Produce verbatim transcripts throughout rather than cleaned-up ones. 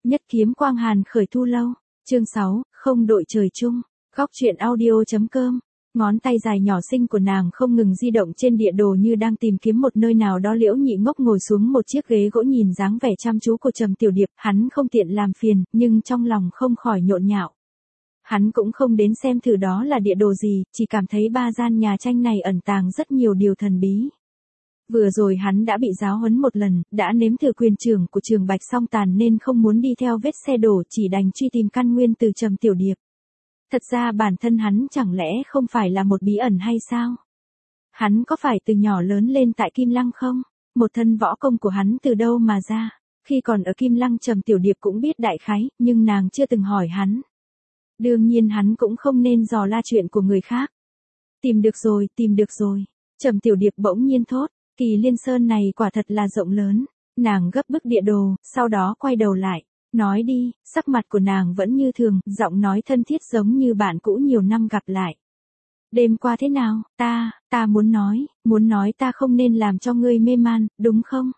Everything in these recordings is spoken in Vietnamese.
Nhất kiếm quang hàn khởi thu lâu. Chương sáu, không đội trời chung. Góc truyện audio.com. Ngón tay dài nhỏ xinh của nàng không ngừng di động trên địa đồ như đang tìm kiếm một nơi nào đó. Liễu Nhị Ngốc ngồi xuống một chiếc ghế gỗ nhìn dáng vẻ chăm chú của Trầm Tiểu Điệp, hắn không tiện làm phiền, nhưng trong lòng không khỏi nhộn nhạo. Hắn cũng không đến xem thử đó là địa đồ gì, chỉ cảm thấy ba gian nhà tranh này ẩn tàng rất nhiều điều thần bí. Vừa rồi hắn đã bị giáo huấn một lần, đã nếm thử quyền trưởng của Trường Bạch Song Tàn nên không muốn đi theo vết xe đổ, chỉ đành truy tìm căn nguyên từ Trầm Tiểu Điệp. Thật ra bản thân hắn chẳng lẽ không phải là một bí ẩn hay sao? Hắn có phải từ nhỏ lớn lên tại Kim Lăng không? Một thân võ công của hắn từ đâu mà ra? Khi còn ở Kim Lăng Trầm Tiểu Điệp cũng biết đại khái, nhưng nàng chưa từng hỏi hắn. Đương nhiên hắn cũng không nên dò la chuyện của người khác. Tìm được rồi, tìm được rồi. Trầm Tiểu Điệp bỗng nhiên thốt, Kỳ Liên Sơn này quả thật là rộng lớn. Nàng gấp bức địa đồ, sau đó quay đầu lại. Nói đi, sắc mặt của nàng vẫn như thường, giọng nói thân thiết giống như bạn cũ nhiều năm gặp lại. Đêm qua thế nào, ta, ta muốn nói, muốn nói ta không nên làm cho ngươi mê man, đúng không?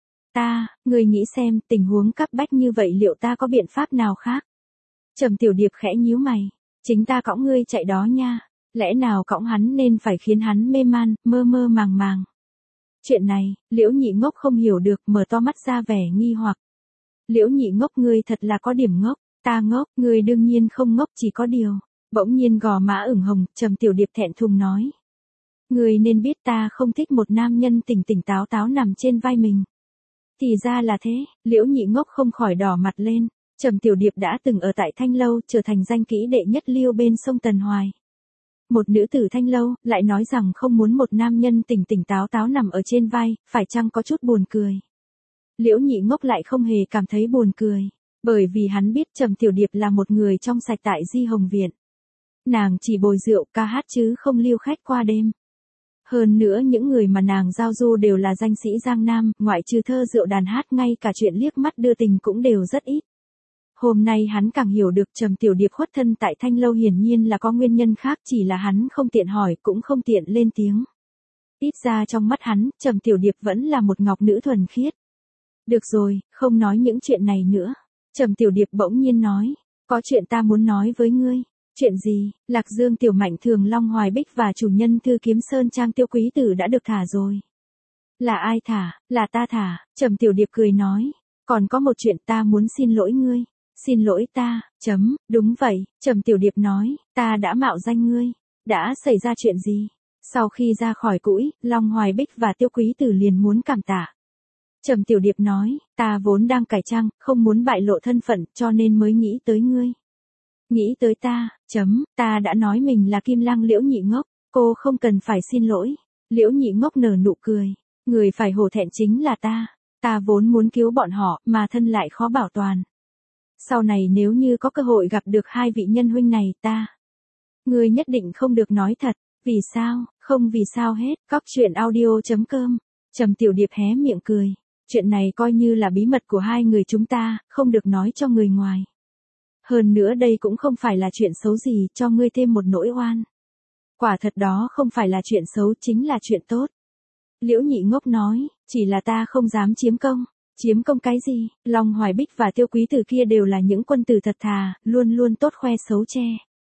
Ta, ngươi nghĩ xem, tình huống cấp bách như vậy liệu ta có biện pháp nào khác? Trầm Tiểu Điệp khẽ nhíu mày, chính ta cõng ngươi chạy đó nha, lẽ nào cõng hắn nên phải khiến hắn mê man, mơ mơ màng màng. Chuyện này, Liễu Nhị Ngốc không hiểu được, mở to mắt ra vẻ nghi hoặc. Liễu Nhị Ngốc ngươi thật là có điểm ngốc, ta ngốc, ngươi đương nhiên không ngốc, chỉ có điều. Bỗng nhiên gò má ửng hồng, Trầm Tiểu Điệp thẹn thùng nói. Ngươi nên biết ta không thích một nam nhân tỉnh tỉnh táo táo nằm trên vai mình. Thì ra là thế, Liễu Nhị Ngốc không khỏi đỏ mặt lên. Trầm Tiểu Điệp đã từng ở tại Thanh Lâu, trở thành danh kỹ đệ nhất liêu bên sông Tần Hoài. Một nữ tử Thanh Lâu, lại nói rằng không muốn một nam nhân tỉnh tỉnh táo táo nằm ở trên vai, phải chăng có chút buồn cười. Liễu Nhị Ngốc lại không hề cảm thấy buồn cười, bởi vì hắn biết Trầm Tiểu Điệp là một người trong sạch tại Di Hồng Viện. Nàng chỉ bồi rượu ca hát chứ không lưu khách qua đêm. Hơn nữa những người mà nàng giao du đều là danh sĩ Giang Nam, ngoại trừ thơ rượu đàn hát ngay cả chuyện liếc mắt đưa tình cũng đều rất ít. Hôm nay hắn càng hiểu được Trầm Tiểu Điệp khuất thân tại Thanh Lâu hiển nhiên là có nguyên nhân khác, chỉ là hắn không tiện hỏi cũng không tiện lên tiếng. Ít ra trong mắt hắn, Trầm Tiểu Điệp vẫn là một ngọc nữ thuần khiết. Được rồi, không nói những chuyện này nữa. Trầm Tiểu Điệp bỗng nhiên nói, có chuyện ta muốn nói với ngươi. Chuyện gì? Lạc Dương Tiểu Mạnh Thường Long Hoài Bích và chủ nhân Thư Kiếm Sơn Trang Tiêu Quý Tử đã được thả rồi. Là ai thả? Là ta thả. Trầm Tiểu Điệp cười nói, còn có một chuyện ta muốn xin lỗi ngươi. Xin lỗi ta, chấm, đúng vậy, Trầm Tiểu Điệp nói, ta đã mạo danh ngươi. Đã xảy ra chuyện gì? Sau khi ra khỏi cũi, Long Hoài Bích và Tiêu Quý Tử liền muốn cảm tạ. Trầm Tiểu Điệp nói, ta vốn đang cải trang, không muốn bại lộ thân phận, cho nên mới nghĩ tới ngươi. Nghĩ tới ta, chấm, ta đã nói mình là Kim Lăng Liễu Nhị Ngốc, cô không cần phải xin lỗi. Liễu Nhị Ngốc nở nụ cười, người phải hổ thẹn chính là ta, ta vốn muốn cứu bọn họ, mà thân lại khó bảo toàn. Sau này nếu như có cơ hội gặp được hai vị nhân huynh này ta, ngươi nhất định không được nói thật, vì sao, không vì sao hết. Góc truyện audio.com. Trầm Tiểu Điệp hé miệng cười, chuyện này coi như là bí mật của hai người chúng ta, không được nói cho người ngoài. Hơn nữa đây cũng không phải là chuyện xấu gì, cho ngươi thêm một nỗi oan. Quả thật đó không phải là chuyện xấu, chính là chuyện tốt. Liễu Nhị Ngốc nói, chỉ là ta không dám chiếm công. Chiếm công cái gì? Long Hoài Bích và Tiêu Quý Tử kia đều là những quân tử thật thà, luôn luôn tốt khoe xấu che.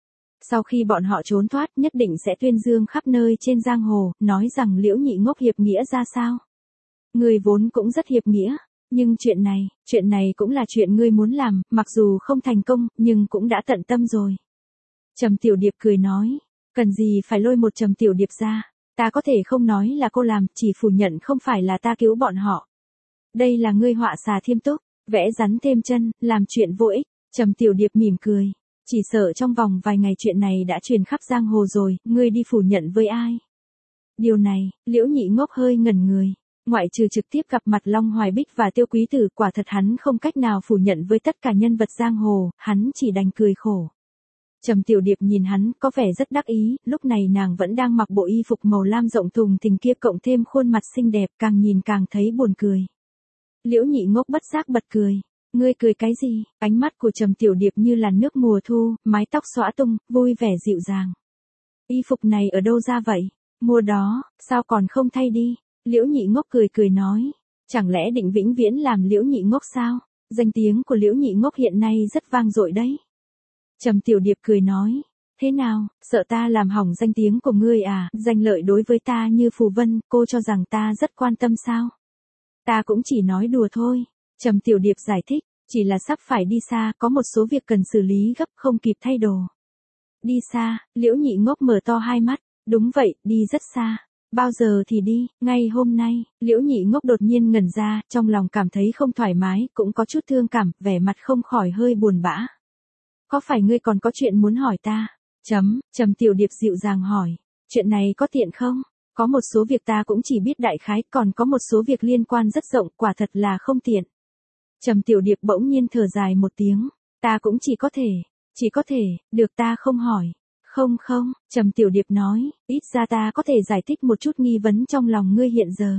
Sau khi bọn họ trốn thoát, nhất định sẽ tuyên dương khắp nơi trên giang hồ, nói rằng Liễu Nhị Ngốc hiệp nghĩa ra sao. Ngươi vốn cũng rất hiệp nghĩa, nhưng chuyện này, chuyện này cũng là chuyện ngươi muốn làm, mặc dù không thành công, nhưng cũng đã tận tâm rồi. Trầm Tiểu Điệp cười nói, cần gì phải lôi một Trầm Tiểu Điệp ra, ta có thể không nói là cô làm, chỉ phủ nhận không phải là ta cứu bọn họ. Đây là ngươi họa xà thiêm túc, vẽ rắn thêm chân, làm chuyện vô ích. Trầm Tiểu Điệp mỉm cười, chỉ sợ trong vòng vài ngày chuyện này đã truyền khắp giang hồ rồi, ngươi đi phủ nhận với ai? Điều này, Liễu Nhị Ngốc hơi ngẩn người, ngoại trừ trực tiếp gặp mặt Long Hoài Bích và Tiêu Quý Tử, quả thật hắn không cách nào phủ nhận với tất cả nhân vật giang hồ, hắn chỉ đành cười khổ. Trầm Tiểu Điệp nhìn hắn, có vẻ rất đắc ý, lúc này nàng vẫn đang mặc bộ y phục màu lam rộng thùng thình kia, cộng thêm khuôn mặt xinh đẹp, càng nhìn càng thấy buồn cười. Liễu Nhị Ngốc bất giác bật cười. Ngươi cười cái gì? Ánh mắt của Trầm Tiểu Điệp như làn nước mùa thu, mái tóc xõa tung, vui vẻ dịu dàng. Y phục này ở đâu ra vậy? Mua đó, sao còn không thay đi? Liễu Nhị Ngốc cười cười nói. Chẳng lẽ định vĩnh viễn làm Liễu Nhị Ngốc sao? Danh tiếng của Liễu Nhị Ngốc hiện nay rất vang dội đấy. Trầm Tiểu Điệp cười nói, thế nào, sợ ta làm hỏng danh tiếng của ngươi à, danh lợi đối với ta như phù vân, cô cho rằng ta rất quan tâm sao? Ta cũng chỉ nói đùa thôi. Trầm Tiểu Điệp giải thích, chỉ là sắp phải đi xa, có một số việc cần xử lý gấp không kịp thay đồ. Đi xa, Liễu Nhị Ngốc mở to hai mắt, đúng vậy, đi rất xa. Bao giờ thì đi, ngay hôm nay, Liễu Nhị Ngốc đột nhiên ngẩn ra, trong lòng cảm thấy không thoải mái, cũng có chút thương cảm, vẻ mặt không khỏi hơi buồn bã. Có phải ngươi còn có chuyện muốn hỏi ta? Chấm, Trầm Tiểu Điệp dịu dàng hỏi, chuyện này có tiện không? Có một số việc ta cũng chỉ biết đại khái, còn có một số việc liên quan rất rộng, quả thật là không tiện. Trầm Tiểu Điệp bỗng nhiên thở dài một tiếng, ta cũng chỉ có thể, chỉ có thể, được ta không hỏi. Không không, Trầm Tiểu Điệp nói, ít ra ta có thể giải thích một chút nghi vấn trong lòng ngươi hiện giờ.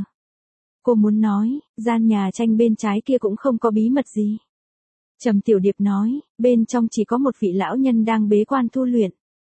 Cô muốn nói, gian nhà tranh bên trái kia cũng không có bí mật gì. Trầm Tiểu Điệp nói, bên trong chỉ có một vị lão nhân đang bế quan tu luyện.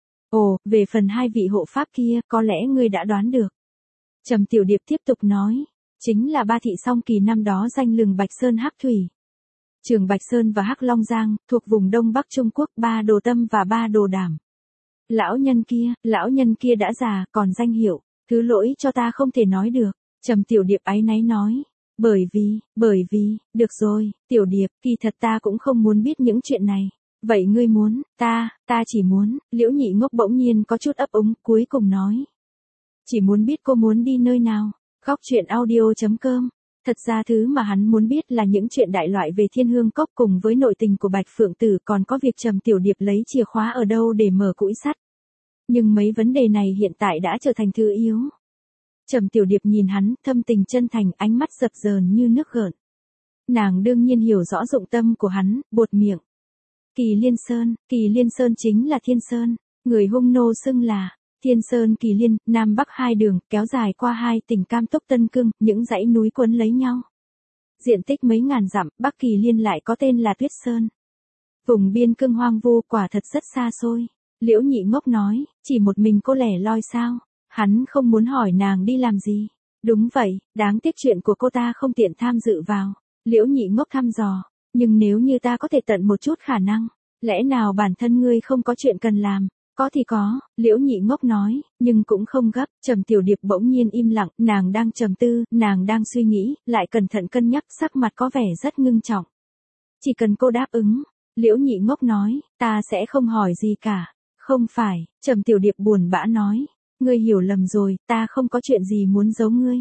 Ồ, về phần hai vị hộ pháp kia, có lẽ ngươi đã đoán được. Trầm Tiểu Điệp tiếp tục nói, chính là ba thị song kỳ năm đó danh lừng Bạch Sơn Hắc Thủy. Trường Bạch Sơn và Hắc Long Giang, thuộc vùng Đông Bắc Trung Quốc, ba đồ tâm và ba đồ đảm. Lão nhân kia, lão nhân kia đã già, còn danh hiệu, thứ lỗi cho ta không thể nói được. Trầm Tiểu Điệp áy náy nói, bởi vì, bởi vì, được rồi, Tiểu Điệp, kỳ thật ta cũng không muốn biết những chuyện này. Vậy ngươi muốn, ta, ta chỉ muốn, Liễu Nhị Ngốc bỗng nhiên có chút ấp úng, cuối cùng nói. Chỉ muốn biết cô muốn đi nơi nào, góc truyện audio chấm com. Thật ra thứ mà hắn muốn biết là những chuyện đại loại về Thiên Hương Cốc cùng với nội tình của Bạch Phượng Tử, còn có việc Trầm Tiểu Điệp lấy chìa khóa ở đâu để mở cũi sắt. Nhưng mấy vấn đề này hiện tại đã trở thành thứ yếu. Trầm Tiểu Điệp nhìn hắn, thâm tình chân thành, ánh mắt dập dờn như nước gợn. Nàng đương nhiên hiểu rõ dụng tâm của hắn, buột miệng. Kỳ Liên Sơn, Kỳ Liên Sơn chính là Thiên Sơn, người hung nô xưng là Thiên Sơn Kỳ Liên, Nam Bắc hai đường, kéo dài qua hai tỉnh Cam Túc Tân Cương, những dãy núi quấn lấy nhau. Diện tích mấy ngàn dặm, Bắc Kỳ Liên lại có tên là Tuyết Sơn. Vùng biên cương hoang vu quả thật rất xa xôi. Liễu Nhị Ngốc nói, chỉ một mình cô lẻ loi sao? Hắn không muốn hỏi nàng đi làm gì. Đúng vậy, đáng tiếc chuyện của cô ta không tiện tham dự vào. Liễu Nhị Ngốc thăm dò, nhưng nếu như ta có thể tận một chút khả năng, lẽ nào bản thân ngươi không có chuyện cần làm? Có thì có, Liễu Nhị Ngốc nói, nhưng cũng không gấp. Trầm Tiểu Điệp bỗng nhiên im lặng, nàng đang trầm tư, nàng đang suy nghĩ, lại cẩn thận cân nhắc, sắc mặt có vẻ rất ngưng trọng. Chỉ cần cô đáp ứng, Liễu Nhị Ngốc nói, ta sẽ không hỏi gì cả. Không phải, Trầm Tiểu Điệp buồn bã nói, ngươi hiểu lầm rồi, ta không có chuyện gì muốn giấu ngươi.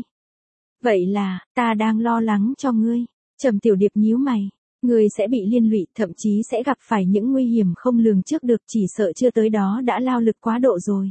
Vậy là, ta đang lo lắng cho ngươi. Trầm Tiểu Điệp nhíu mày. Ngươi sẽ bị liên lụy, thậm chí sẽ gặp phải những nguy hiểm không lường trước được, chỉ sợ chưa tới đó đã lao lực quá độ rồi.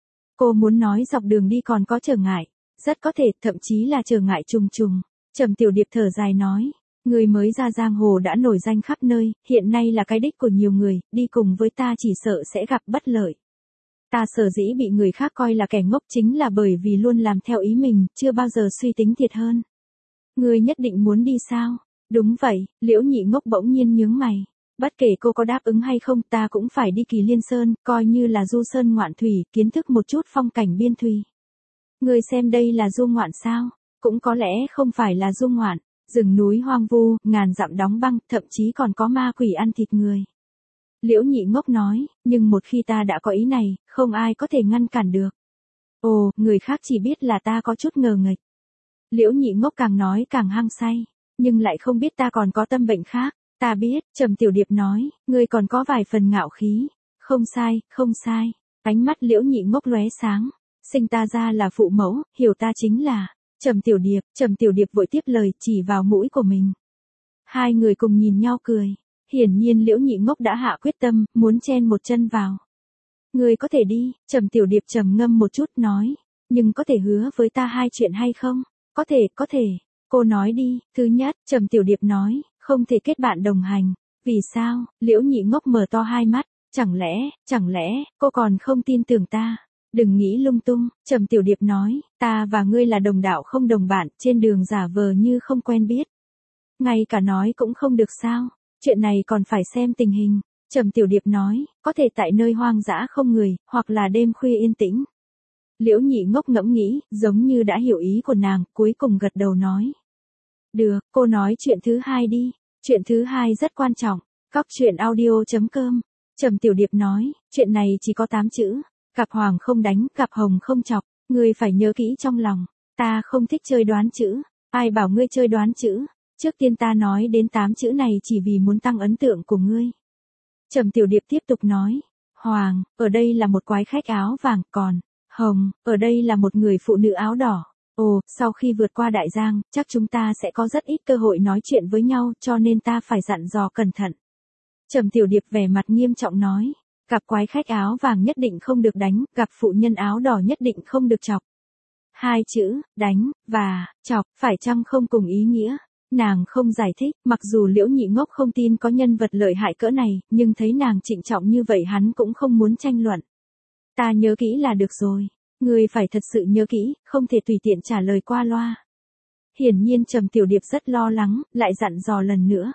Cô muốn nói dọc đường đi còn có trở ngại, rất có thể, thậm chí là trở ngại trùng trùng. Trầm Tiểu Điệp thở dài nói, ngươi mới ra giang hồ đã nổi danh khắp nơi, hiện nay là cái đích của nhiều người, đi cùng với ta chỉ sợ sẽ gặp bất lợi. Ta sở dĩ bị người khác coi là kẻ ngốc chính là bởi vì luôn làm theo ý mình, chưa bao giờ suy tính thiệt hơn. Ngươi nhất định muốn đi sao? Đúng vậy, Liễu Nhị Ngốc bỗng nhiên nhướng mày. Bất kể cô có đáp ứng hay không, ta cũng phải đi Kỳ Liên Sơn, coi như là du sơn ngoạn thủy, kiến thức một chút phong cảnh biên thùy. Ngươi xem đây là du ngoạn sao? Cũng có lẽ không phải là du ngoạn. Rừng núi hoang vu, ngàn dặm đóng băng, thậm chí còn có ma quỷ ăn thịt người. Liễu Nhị Ngốc nói, nhưng một khi ta đã có ý này, không ai có thể ngăn cản được. Ồ, người khác chỉ biết là ta có chút ngờ nghệch. Liễu Nhị Ngốc càng nói càng hăng say, nhưng lại không biết ta còn có tâm bệnh khác. Ta biết, Trầm Tiểu Điệp nói, ngươi còn có vài phần ngạo khí. Không sai, không sai. Ánh mắt Liễu Nhị Ngốc lóe sáng. Sinh ta ra là phụ mẫu, hiểu ta chính là Trầm Tiểu Điệp. Trầm Tiểu Điệp vội tiếp lời, chỉ vào mũi của mình. Hai người cùng nhìn nhau cười. Hiển nhiên Liễu Nhị Ngốc đã hạ quyết tâm, muốn chen một chân vào. Ngươi có thể đi. Trầm Tiểu Điệp trầm ngâm một chút nói, nhưng có thể hứa với ta hai chuyện hay không? Có thể, có thể. Cô nói đi. Thứ nhất, Trầm Tiểu Điệp nói, không thể kết bạn đồng hành. Vì sao? Liễu Nhị Ngốc mở to hai mắt. Chẳng lẽ, chẳng lẽ, cô còn không tin tưởng ta? Đừng nghĩ lung tung. Trầm Tiểu Điệp nói, ta và ngươi là đồng đạo không đồng bạn, trên đường giả vờ như không quen biết. Ngay cả nói cũng không được sao? Chuyện này còn phải xem tình hình. Trầm Tiểu Điệp nói, có thể tại nơi hoang dã không người, hoặc là đêm khuya yên tĩnh. Liễu Nhị Ngốc ngẫm nghĩ, giống như đã hiểu ý của nàng, cuối cùng gật đầu nói. Được, cô nói chuyện thứ hai đi. Chuyện thứ hai rất quan trọng. Góc truyện audio chấm com. Trầm Tiểu Điệp nói, chuyện này chỉ có tám chữ. Gặp hoàng không đánh, gặp hồng không chọc. Ngươi phải nhớ kỹ trong lòng. Ta không thích chơi đoán chữ. Ai bảo ngươi chơi đoán chữ? Trước tiên ta nói đến tám chữ này chỉ vì muốn tăng ấn tượng của ngươi. Trầm Tiểu Điệp tiếp tục nói. Hoàng, ở đây là một quái khách áo vàng, còn hồng, ở đây là một người phụ nữ áo đỏ. Ồ, sau khi vượt qua đại giang, chắc chúng ta sẽ có rất ít cơ hội nói chuyện với nhau, cho nên ta phải dặn dò cẩn thận. Trầm Tiểu Điệp vẻ mặt nghiêm trọng nói. Gặp quái khách áo vàng nhất định không được đánh, gặp phụ nhân áo đỏ nhất định không được chọc. Hai chữ, đánh, và, chọc, phải chăng không cùng ý nghĩa? Nàng không giải thích, mặc dù Liễu Nhị Ngốc không tin có nhân vật lợi hại cỡ này, nhưng thấy nàng trịnh trọng như vậy hắn cũng không muốn tranh luận. Ta nhớ kỹ là được rồi. Ngươi phải thật sự nhớ kỹ, không thể tùy tiện trả lời qua loa. Hiển nhiên Trầm Tiểu Điệp rất lo lắng, lại dặn dò lần nữa.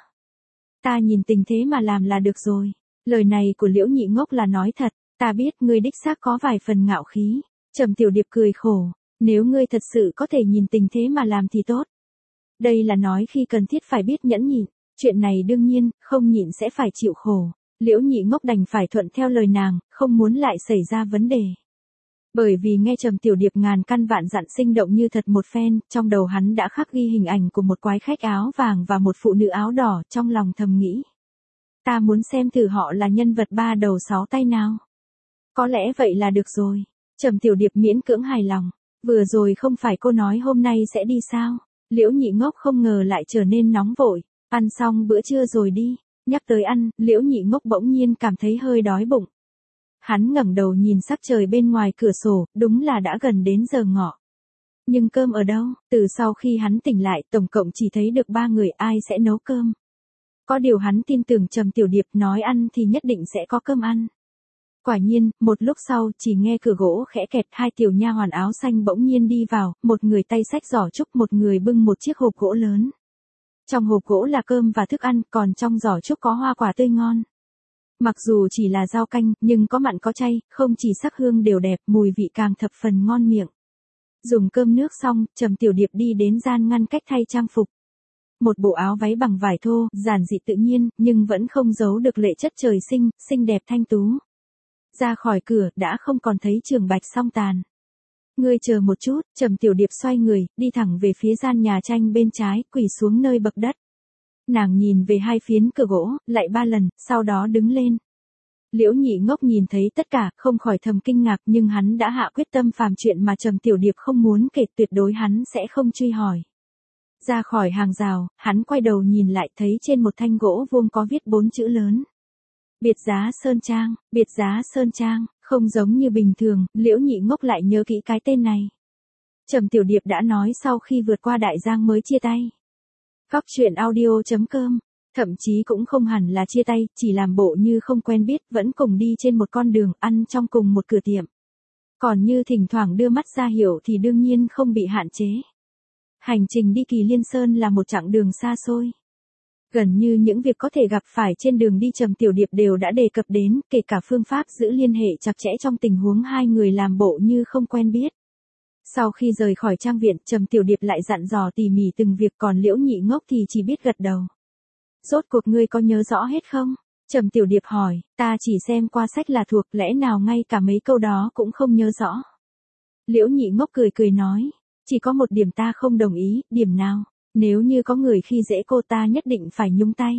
Ta nhìn tình thế mà làm là được rồi. Lời này của Liễu Nhị Ngốc là nói thật, ta biết ngươi đích xác có vài phần ngạo khí. Trầm Tiểu Điệp cười khổ, nếu ngươi thật sự có thể nhìn tình thế mà làm thì tốt. Đây là nói khi cần thiết phải biết nhẫn nhịn, chuyện này đương nhiên, không nhịn sẽ phải chịu khổ. Liễu Nhị Ngốc đành phải thuận theo lời nàng, không muốn lại xảy ra vấn đề. Bởi vì nghe Trầm Tiểu Điệp ngàn căn vạn dặn sinh động như thật một phen, trong đầu hắn đã khắc ghi hình ảnh của một quái khách áo vàng và một phụ nữ áo đỏ, trong lòng thầm nghĩ. Ta muốn xem thử họ là nhân vật ba đầu sáu tay nào. Có lẽ vậy là được rồi. Trầm Tiểu Điệp miễn cưỡng hài lòng. Vừa rồi không phải cô nói hôm nay sẽ đi sao? Liễu Nhị Ngốc không ngờ lại trở nên nóng vội. Ăn xong bữa trưa rồi đi. Nhắc tới ăn, Liễu Nhị Ngốc bỗng nhiên cảm thấy hơi đói bụng. Hắn ngẩng đầu nhìn sắc trời bên ngoài cửa sổ, đúng là đã gần đến giờ ngọ. Nhưng cơm ở đâu? Từ sau khi hắn tỉnh lại, tổng cộng chỉ thấy được ba người, ai sẽ nấu cơm. Có điều hắn tin tưởng Trầm Tiểu Điệp nói ăn thì nhất định sẽ có cơm ăn. Quả nhiên, một lúc sau, chỉ nghe cửa gỗ khẽ kẹt, hai tiểu nha hoàn áo xanh bỗng nhiên đi vào, một người tay xách giỏ trúc, một người bưng một chiếc hộp gỗ lớn. Trong hộp gỗ là cơm và thức ăn, còn trong giỏ trúc có hoa quả tươi ngon. Mặc dù chỉ là rau canh, nhưng có mặn có chay, không chỉ sắc hương đều đẹp, mùi vị càng thập phần ngon miệng. Dùng cơm nước xong, Trầm Tiểu Điệp đi đến gian ngăn cách thay trang phục. Một bộ áo váy bằng vải thô, giản dị tự nhiên, nhưng vẫn không giấu được lệ chất trời sinh, xinh đẹp thanh tú. Ra khỏi cửa, đã không còn thấy Trường Bạch Song Tàn. Ngươi chờ một chút, Trầm Tiểu Điệp xoay người, đi thẳng về phía gian nhà tranh bên trái, quỳ xuống nơi bậc đất. Nàng nhìn về hai phiến cửa gỗ, lại ba lần, sau đó đứng lên. Liễu Nhị Ngốc nhìn thấy tất cả, không khỏi thầm kinh ngạc, nhưng hắn đã hạ quyết tâm phàm chuyện mà Trầm Tiểu Điệp không muốn kể, tuyệt đối hắn sẽ không truy hỏi. Ra khỏi hàng rào, hắn quay đầu nhìn lại, thấy trên một thanh gỗ vuông có viết bốn chữ lớn. Biệt Giá Sơn Trang, Biệt Giá Sơn Trang, không giống như bình thường, Liễu Nhị Ngốc lại nhớ kỹ cái tên này. Trầm Tiểu Điệp đã nói sau khi vượt qua đại giang mới chia tay. Góc truyện audio chấm com, thậm chí cũng không hẳn là chia tay, chỉ làm bộ như không quen biết, vẫn cùng đi trên một con đường, ăn trong cùng một cửa tiệm. Còn như thỉnh thoảng đưa mắt ra hiểu thì đương nhiên không bị hạn chế. Hành trình đi Kỳ Liên Sơn là một chặng đường xa xôi. Gần như những việc có thể gặp phải trên đường đi Trầm Tiểu Điệp đều đã đề cập đến, kể cả phương pháp giữ liên hệ chặt chẽ trong tình huống hai người làm bộ như không quen biết. Sau khi rời khỏi trang viện, Trầm Tiểu Điệp lại dặn dò tỉ mỉ từng việc, còn Liễu Nhị Ngốc thì chỉ biết gật đầu. Rốt cuộc ngươi có nhớ rõ hết không? Trầm Tiểu Điệp hỏi, ta chỉ xem qua sách là thuộc, lẽ nào ngay cả mấy câu đó cũng không nhớ rõ. Liễu Nhị Ngốc cười cười nói, chỉ có một điểm ta không đồng ý, điểm nào? Nếu như có người khi dễ cô ta nhất định phải nhúng tay.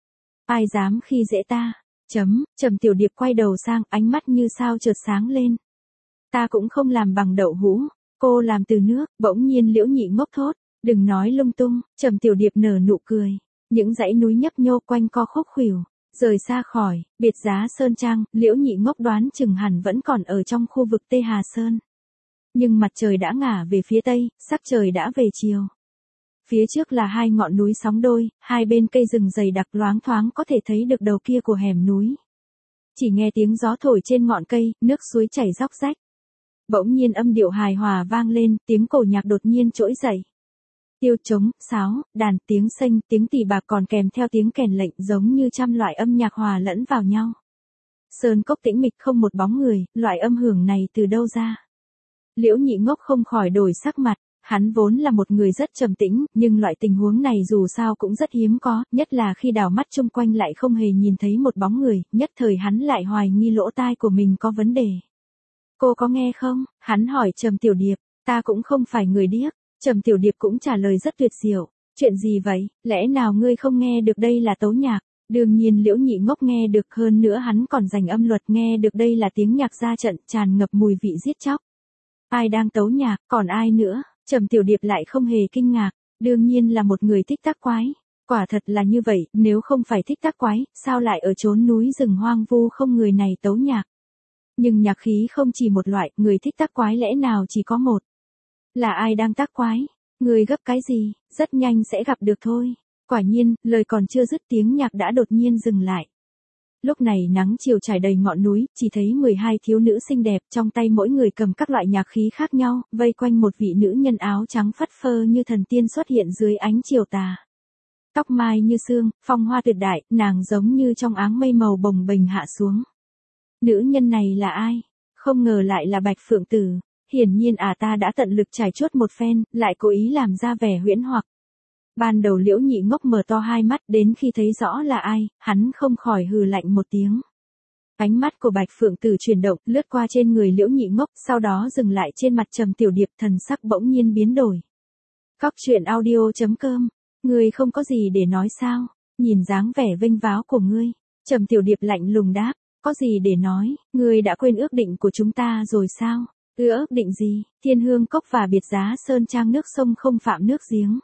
Ai dám khi dễ ta? Chấm, Trầm Tiểu Điệp quay đầu sang, ánh mắt như sao chợt sáng lên. Ta cũng không làm bằng đậu hũ, cô làm từ nước. Bỗng nhiên Liễu Nhị Ngốc thốt, đừng nói lung tung. Trầm Tiểu Điệp nở nụ cười. Những dãy núi nhấp nhô quanh co khúc khuỷu. Rời xa khỏi Biệt Giá Sơn Trang, Liễu Nhị Ngốc đoán chừng hẳn vẫn còn ở trong khu vực Tê Hà Sơn. Nhưng mặt trời đã ngả về phía tây, sắc trời đã về chiều. Phía trước là hai ngọn núi sóng đôi, hai bên cây rừng dày đặc, loáng thoáng có thể thấy được đầu kia của hẻm núi. Chỉ nghe tiếng gió thổi trên ngọn cây, nước suối chảy róc rách. Bỗng nhiên âm điệu hài hòa vang lên, tiếng cổ nhạc đột nhiên trỗi dậy. Tiêu trống, sáo, đàn, tiếng sênh, tiếng tỳ bạc còn kèm theo tiếng kèn lệnh, giống như trăm loại âm nhạc hòa lẫn vào nhau. Sơn cốc tĩnh mịch không một bóng người, loại âm hưởng này từ đâu ra? Liễu Nhị Ngốc không khỏi đổi sắc mặt. Hắn vốn là một người rất trầm tĩnh, nhưng loại tình huống này dù sao cũng rất hiếm có, nhất là khi đảo mắt chung quanh lại không hề nhìn thấy một bóng người, nhất thời hắn lại hoài nghi lỗ tai của mình có vấn đề. Cô có nghe không? Hắn hỏi Trầm Tiểu Điệp, ta cũng không phải người điếc. Trầm Tiểu Điệp cũng trả lời rất tuyệt diệu, chuyện gì vậy, lẽ nào ngươi không nghe được đây là tấu nhạc? Đương nhiên Liễu Nhị Ngốc nghe được, hơn nữa hắn còn dành âm luật nghe được đây là tiếng nhạc ra trận tràn ngập mùi vị giết chóc. Ai đang tấu nhạc, còn ai nữa? Trầm Tiểu Điệp lại không hề kinh ngạc, đương nhiên là một người thích tác quái. Quả thật là như vậy, nếu không phải thích tác quái, sao lại ở chốn núi rừng hoang vu không người này tấu nhạc? Nhưng nhạc khí không chỉ một loại, người thích tác quái lẽ nào chỉ có một? Là ai đang tác quái? Người gấp cái gì, rất nhanh sẽ gặp được thôi. Quả nhiên, lời còn chưa dứt tiếng nhạc đã đột nhiên dừng lại. Lúc này nắng chiều trải đầy ngọn núi, chỉ thấy mười hai thiếu nữ xinh đẹp, trong tay mỗi người cầm các loại nhạc khí khác nhau, vây quanh một vị nữ nhân áo trắng phất phơ như thần tiên xuất hiện dưới ánh chiều tà. Tóc mai như sương, phong hoa tuyệt đại, nàng giống như trong áng mây màu bồng bềnh hạ xuống. Nữ nhân này là ai? Không ngờ lại là Bạch Phượng Tử. Hiển nhiên à ta đã tận lực trải chuốt một phen, lại cố ý làm ra vẻ huyễn hoặc. Ban đầu Liễu Nhị Ngốc mở to hai mắt, đến khi thấy rõ là ai, hắn không khỏi hừ lạnh một tiếng. Ánh mắt của Bạch Phượng Tử chuyển động, lướt qua trên người Liễu Nhị Ngốc, sau đó dừng lại trên mặt Trầm Tiểu Điệp, thần sắc bỗng nhiên biến đổi. Cóc truyện audio chấm com, ngươi không có gì để nói sao? Nhìn dáng vẻ vênh váo của ngươi, Trầm Tiểu Điệp lạnh lùng đáp, có gì để nói, ngươi đã quên ước định của chúng ta rồi sao? Ước định gì? Thiên Hương Cốc và Biệt Giá Sơn Trang nước sông không phạm nước giếng.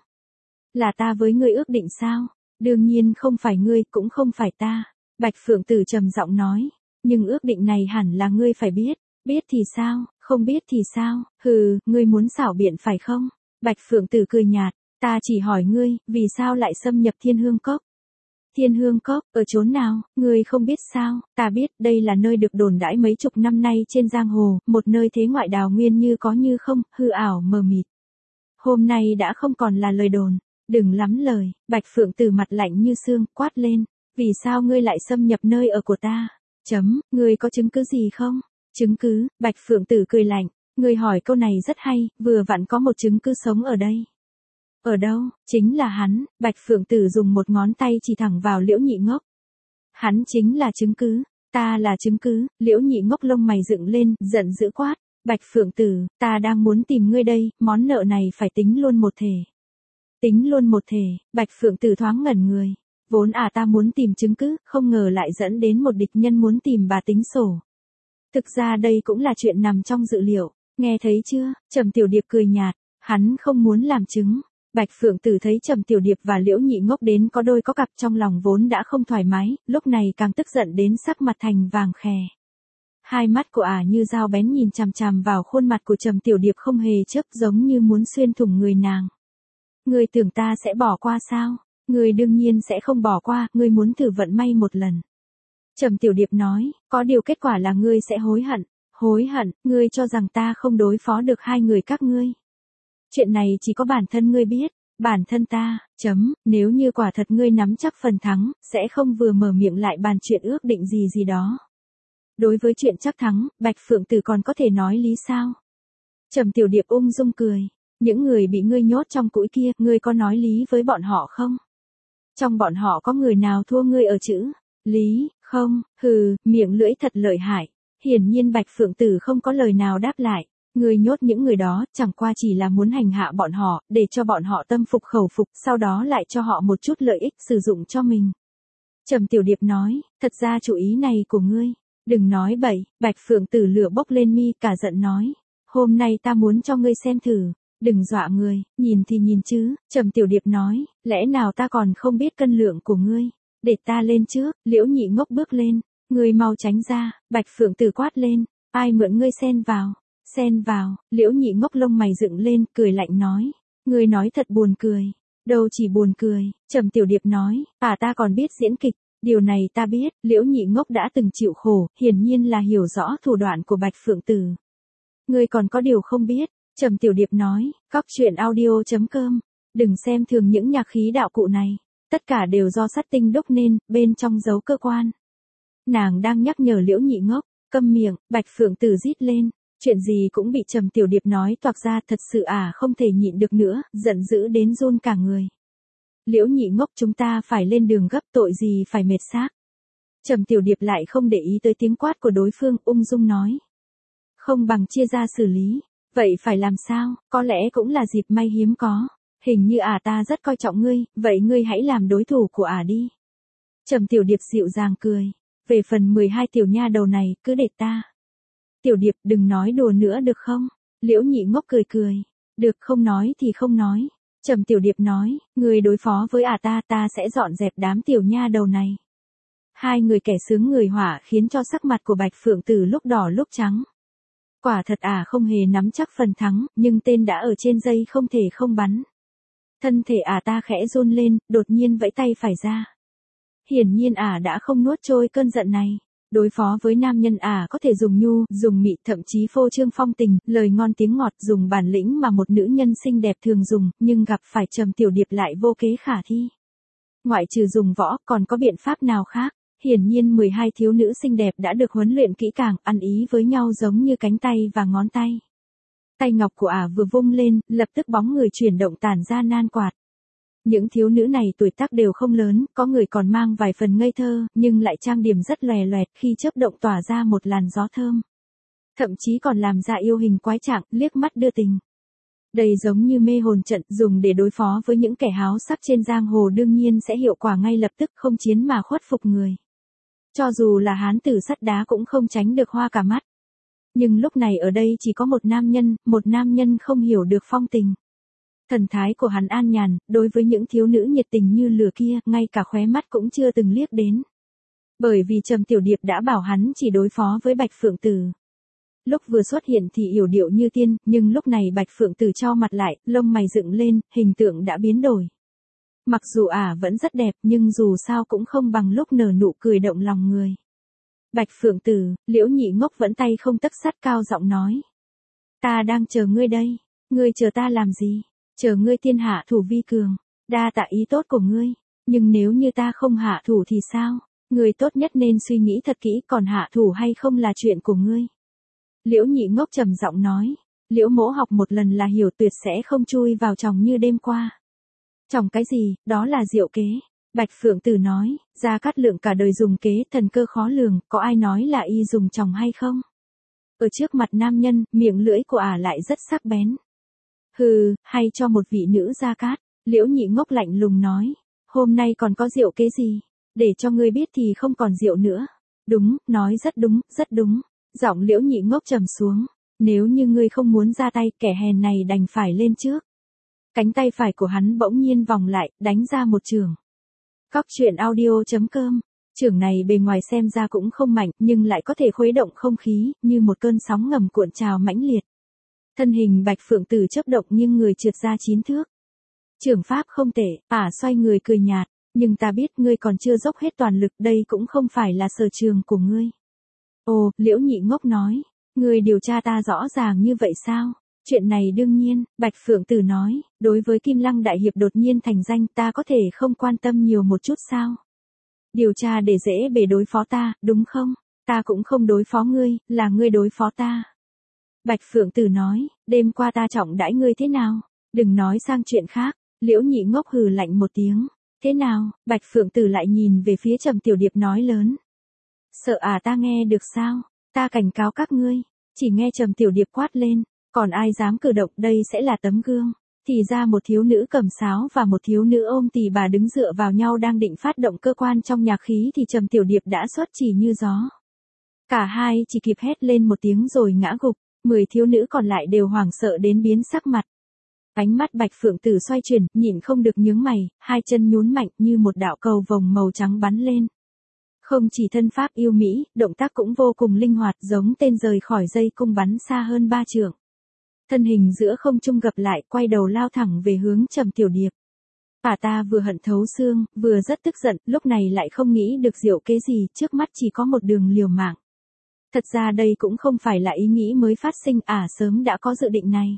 Là ta với ngươi ước định sao? Đương nhiên không phải ngươi, cũng không phải ta. Bạch Phượng Tử trầm giọng nói. Nhưng ước định này hẳn là ngươi phải biết. Biết thì sao, không biết thì sao? Hừ, ngươi muốn xảo biện phải không? Bạch Phượng Tử cười nhạt. Ta chỉ hỏi ngươi, vì sao lại xâm nhập Thiên Hương Cốc? Thiên Hương Cốc, ở chốn nào, ngươi không biết sao? Ta biết, đây là nơi được đồn đãi mấy chục năm nay trên giang hồ, một nơi thế ngoại đào nguyên như có như không, hư ảo mờ mịt. Hôm nay đã không còn là lời đồn. Đừng lắm lời, Bạch Phượng Tử mặt lạnh như xương, quát lên, vì sao ngươi lại xâm nhập nơi ở của ta? Chấm, ngươi có chứng cứ gì không? Chứng cứ, Bạch Phượng Tử cười lạnh, ngươi hỏi câu này rất hay, vừa vặn có một chứng cứ sống ở đây. Ở đâu? Chính là hắn, Bạch Phượng Tử dùng một ngón tay chỉ thẳng vào Liễu Nhị Ngốc. Hắn chính là chứng cứ, ta là chứng cứ, Liễu Nhị Ngốc lông mày dựng lên, giận dữ quát, Bạch Phượng Tử, ta đang muốn tìm ngươi đây, món nợ này phải tính luôn một thể. Tính luôn một thể, Bạch Phượng Tử thoáng ngẩn người. Vốn à ta muốn tìm chứng cứ, không ngờ lại dẫn đến một địch nhân muốn tìm bà tính sổ. Thực ra đây cũng là chuyện nằm trong dự liệu, nghe thấy chưa? Trầm Tiểu Điệp cười nhạt, hắn không muốn làm chứng. Bạch Phượng Tử thấy Trầm Tiểu Điệp và Liễu Nhị Ngốc đến có đôi có cặp, trong lòng vốn đã không thoải mái, lúc này càng tức giận đến sắc mặt thành vàng khè. Hai mắt của ả như dao bén nhìn chằm chằm vào khuôn mặt của Trầm Tiểu Điệp không hề chớp, giống như muốn xuyên thủng người nàng. Ngươi tưởng ta sẽ bỏ qua sao? Ngươi đương nhiên sẽ không bỏ qua, ngươi muốn thử vận may một lần. Trầm Tiểu Điệp nói, có điều kết quả là ngươi sẽ hối hận. Hối hận, ngươi cho rằng ta không đối phó được hai người các ngươi. Chuyện này chỉ có bản thân ngươi biết, bản thân ta, chấm, nếu như quả thật ngươi nắm chắc phần thắng, sẽ không vừa mở miệng lại bàn chuyện ước định gì gì đó. Đối với chuyện chắc thắng, Bạch Phượng Tử còn có thể nói lý sao? Trầm Tiểu Điệp ung dung cười. Những người bị ngươi nhốt trong cũi kia, ngươi có nói lý với bọn họ không? Trong bọn họ có người nào thua ngươi ở chữ lý, không? Hừ, miệng lưỡi thật lợi hại. Hiển nhiên Bạch Phượng Tử không có lời nào đáp lại. Ngươi nhốt những người đó, chẳng qua chỉ là muốn hành hạ bọn họ, để cho bọn họ tâm phục khẩu phục, sau đó lại cho họ một chút lợi ích sử dụng cho mình. Trầm Tiểu Điệp nói, thật ra chủ ý này của ngươi. Đừng nói bậy, Bạch Phượng Tử lửa bốc lên mi, cả giận nói. Hôm nay ta muốn cho ngươi xem thử. Đừng dọa người, nhìn thì nhìn chứ, Trầm Tiểu Điệp nói, lẽ nào ta còn không biết cân lượng của ngươi, để ta lên trước. Liễu Nhị Ngốc bước lên, ngươi mau tránh ra, Bạch Phượng Tử quát lên, ai mượn ngươi xen vào, xen vào, Liễu Nhị Ngốc lông mày dựng lên, cười lạnh nói, ngươi nói thật buồn cười, đâu chỉ buồn cười, Trầm Tiểu Điệp nói, à ta còn biết diễn kịch, điều này ta biết, Liễu Nhị Ngốc đã từng chịu khổ, hiển nhiên là hiểu rõ thủ đoạn của Bạch Phượng Tử. Ngươi còn có điều không biết. Trầm Tiểu Điệp nói, cóc truyện audio chấm com, đừng xem thường những nhạc khí đạo cụ này, tất cả đều do sát tinh đúc nên, bên trong giấu cơ quan. Nàng đang nhắc nhở Liễu Nhị Ngốc, câm miệng, Bạch Phượng Tử rít lên, Chuyện gì cũng bị Trầm Tiểu Điệp nói toạc ra, thật sự ả không thể nhịn được nữa, giận dữ đến run cả người. Liễu nhị ngốc, chúng ta phải lên đường gấp, tội gì phải mệt xác. Trầm Tiểu Điệp lại không để ý tới tiếng quát của đối phương, ung dung nói. Không bằng chia ra xử lý. Vậy phải làm sao, có lẽ cũng là dịp may hiếm có. Hình như ả ta rất coi trọng ngươi, vậy ngươi hãy làm đối thủ của ả đi. Trầm Tiểu Điệp dịu dàng cười. Về phần mười hai tiểu nha đầu này, cứ để ta. Tiểu Điệp, đừng nói đùa nữa được không? Liễu nhị ngốc cười cười. Được, không nói thì không nói. Trầm Tiểu Điệp nói, ngươi đối phó với ả ta, ta sẽ dọn dẹp đám tiểu nha đầu này. Hai người kẻ sướng người họa khiến cho sắc mặt của Bạch Phượng Tử lúc đỏ lúc trắng. Quả thật ả không hề nắm chắc phần thắng, nhưng tên đã ở trên dây không thể không bắn. Thân thể ả ta khẽ run lên, đột nhiên vẫy tay phải ra. Hiển nhiên ả đã không nuốt trôi cơn giận này. Đối phó với nam nhân ả có thể dùng nhu, dùng mị, thậm chí phô trương phong tình, lời ngon tiếng ngọt, dùng bản lĩnh mà một nữ nhân xinh đẹp thường dùng, nhưng gặp phải Trầm Tiểu Điệp lại vô kế khả thi. Ngoại trừ dùng võ, còn có biện pháp nào khác? Hiển nhiên mười hai thiếu nữ xinh đẹp đã được huấn luyện kỹ càng, ăn ý với nhau giống như cánh tay và ngón tay. Tay ngọc của ả vừa vung lên, lập tức bóng người chuyển động tản ra nan quạt. Những thiếu nữ này tuổi tác đều không lớn, có người còn mang vài phần ngây thơ, nhưng lại trang điểm rất lòe loẹt, khi chớp động tỏa ra một làn gió thơm. Thậm chí còn làm ra yêu hình quái trạng, liếc mắt đưa tình. Đây giống như mê hồn trận, dùng để đối phó với những kẻ háo sắc trên giang hồ, đương nhiên sẽ hiệu quả ngay lập tức, không chiến mà khuất phục người. Cho dù là hán tử sắt đá cũng không tránh được hoa cả mắt. Nhưng lúc này ở đây chỉ có một nam nhân, một nam nhân không hiểu được phong tình. Thần thái của hắn an nhàn, đối với những thiếu nữ nhiệt tình như lửa kia, ngay cả khóe mắt cũng chưa từng liếc đến. Bởi vì Trầm Tiểu Điệp đã bảo hắn chỉ đối phó với Bạch Phượng Tử. Lúc vừa xuất hiện thì yểu điệu như tiên, nhưng lúc này Bạch Phượng Tử cho mặt lại, lông mày dựng lên, hình tượng đã biến đổi. Mặc dù ả vẫn rất đẹp, nhưng dù sao cũng không bằng lúc nở nụ cười động lòng người. Bạch Phượng Tử, Liễu nhị ngốc vẫn tay không tấc sắt, cao giọng nói. Ta đang chờ ngươi đây. Ngươi chờ ta làm gì? Chờ ngươi thiên hạ thủ vi cường. Đa tạ ý tốt của ngươi. Nhưng nếu như ta không hạ thủ thì sao? Ngươi tốt nhất nên suy nghĩ thật kỹ, còn hạ thủ hay không là chuyện của ngươi. Liễu nhị ngốc trầm giọng nói. Liễu mỗ học một lần là hiểu, tuyệt sẽ không chui vào chòng như đêm qua. Chòng cái gì, đó là diệu kế. Bạch Phượng Tử nói, Gia Cát Lượng cả đời dùng kế, thần cơ khó lường, có ai nói là y dùng chòng hay không? Ở trước mặt nam nhân, miệng lưỡi của ả lại rất sắc bén. Hừ, hay cho một vị nữ Gia Cát. Liễu nhị ngốc lạnh lùng nói, hôm nay còn có diệu kế gì? Để cho ngươi biết thì không còn diệu nữa. Đúng, nói rất đúng, rất đúng. Giọng Liễu nhị ngốc trầm xuống. Nếu như ngươi không muốn ra tay, kẻ hèn này đành phải lên trước. Cánh tay phải của hắn bỗng nhiên vòng lại, đánh ra một chưởng. Cóc truyện audio chấm com. Chưởng này bề ngoài xem ra cũng không mạnh, nhưng lại có thể khuấy động không khí, như một cơn sóng ngầm cuộn trào mãnh liệt. Thân hình Bạch Phượng Tử chớp động nhưng người trượt ra chín thước. Chưởng pháp không tệ, ả xoay người cười nhạt, nhưng ta biết ngươi còn chưa dốc hết toàn lực, đây cũng không phải là sở trường của ngươi. Ồ, Liễu nhị ngốc nói, ngươi điều tra ta rõ ràng như vậy sao? Chuyện này đương nhiên, Bạch Phượng Tử nói, đối với Kim Lăng Đại Hiệp đột nhiên thành danh, ta có thể không quan tâm nhiều một chút sao? Điều tra để dễ bề đối phó ta, đúng không? Ta cũng không đối phó ngươi, là ngươi đối phó ta. Bạch Phượng Tử nói, đêm qua ta trọng đãi ngươi thế nào? Đừng nói sang chuyện khác. Liễu nhị ngốc hừ lạnh một tiếng. Thế nào? Bạch Phượng Tử lại nhìn về phía Trầm Tiểu Điệp nói lớn. Sợ à ta nghe được sao? Ta cảnh cáo các ngươi. Chỉ nghe Trầm Tiểu Điệp quát lên. Còn ai dám cử động, đây sẽ là tấm gương. Thì ra một thiếu nữ cầm sáo và một thiếu nữ ôm tỳ bà đứng dựa vào nhau đang định phát động cơ quan trong nhạc khí thì Trầm Tiểu Điệp đã xuất chỉ như gió. Cả hai chỉ kịp hét lên một tiếng rồi ngã gục, mười thiếu nữ còn lại đều hoảng sợ đến biến sắc mặt. Ánh mắt Bạch Phượng Tử xoay chuyển, nhìn không được nhướng mày, hai chân nhún mạnh như một đạo cầu vồng màu trắng bắn lên. Không chỉ thân pháp yêu mỹ, động tác cũng vô cùng linh hoạt, giống tên rời khỏi dây cung bắn xa hơn ba trượng. Thân hình giữa không trung gập lại, quay đầu lao thẳng về hướng Trầm Tiểu Điệp. Ả ta vừa hận thấu xương, vừa rất tức giận, lúc này lại không nghĩ được diệu kế gì, trước mắt chỉ có một đường liều mạng. Thật ra đây cũng không phải là ý nghĩ mới phát sinh, ả sớm đã có dự định này.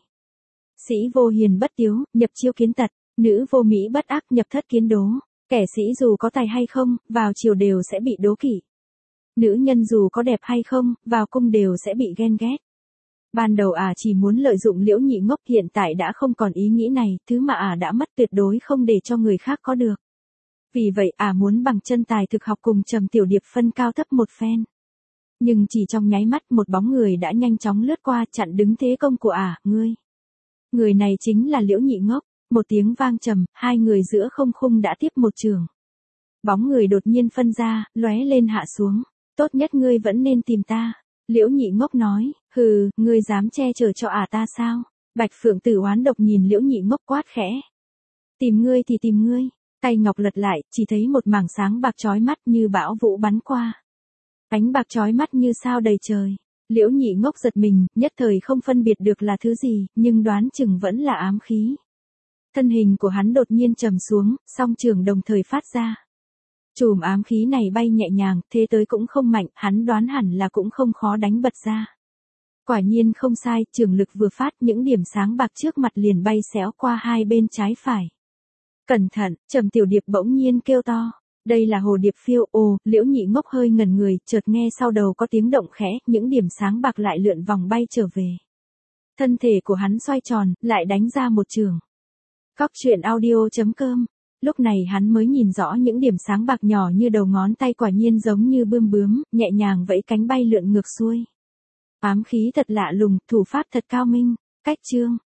Sĩ vô hiền bất tiếu, nhập chiêu kiến tật, nữ vô mỹ bất ác, nhập thất kiến đố. Kẻ sĩ dù có tài hay không, vào triều đều sẽ bị đố kỵ. Nữ nhân dù có đẹp hay không, vào cung đều sẽ bị ghen ghét. Ban đầu ả chỉ muốn lợi dụng Liễu Nhị Ngốc, hiện tại đã không còn ý nghĩ này, thứ mà ả đã mất tuyệt đối không để cho người khác có được. Vì vậy ả muốn bằng chân tài thực học cùng Trầm Tiểu Điệp phân cao thấp một phen. Nhưng chỉ trong nháy mắt một bóng người đã nhanh chóng lướt qua chặn đứng thế công của ả, ngươi. Người này chính là Liễu Nhị Ngốc, một tiếng vang trầm, hai người giữa không khung đã tiếp một trường. Bóng người đột nhiên phân ra, lóe lên hạ xuống, tốt nhất ngươi vẫn nên tìm ta. Liễu Nhị Ngốc nói, hừ, ngươi dám che chở cho ả ta sao? Bạch Phượng Tử oán độc nhìn Liễu Nhị Ngốc quát khẽ. Tìm ngươi thì tìm ngươi, tay ngọc lật lại, chỉ thấy một mảng sáng bạc chói mắt như bão vũ bắn qua. Ánh bạc chói mắt như sao đầy trời. Liễu Nhị Ngốc giật mình, nhất thời không phân biệt được là thứ gì, nhưng đoán chừng vẫn là ám khí. Thân hình của hắn đột nhiên trầm xuống, song trường đồng thời phát ra. Chùm ám khí này bay nhẹ nhàng, thế tới cũng không mạnh, hắn đoán hẳn là cũng không khó đánh bật ra. Quả nhiên không sai, trường lực vừa phát, những điểm sáng bạc trước mặt liền bay xéo qua hai bên trái phải. Cẩn thận, Trầm Tiểu Điệp bỗng nhiên kêu to. Đây là hồ điệp phiêu. Ồ, Liễu Nhị Ngốc hơi ngẩn người, chợt nghe sau đầu có tiếng động khẽ, những điểm sáng bạc lại lượn vòng bay trở về. Thân thể của hắn xoay tròn, lại đánh ra một trường. Góc truyện audio chấm com. Lúc này hắn mới nhìn rõ những điểm sáng bạc nhỏ như đầu ngón tay quả nhiên giống như bươm bướm, nhẹ nhàng vẫy cánh bay lượn ngược xuôi. Ám khí thật lạ lùng, thủ pháp thật cao minh. Cách chương.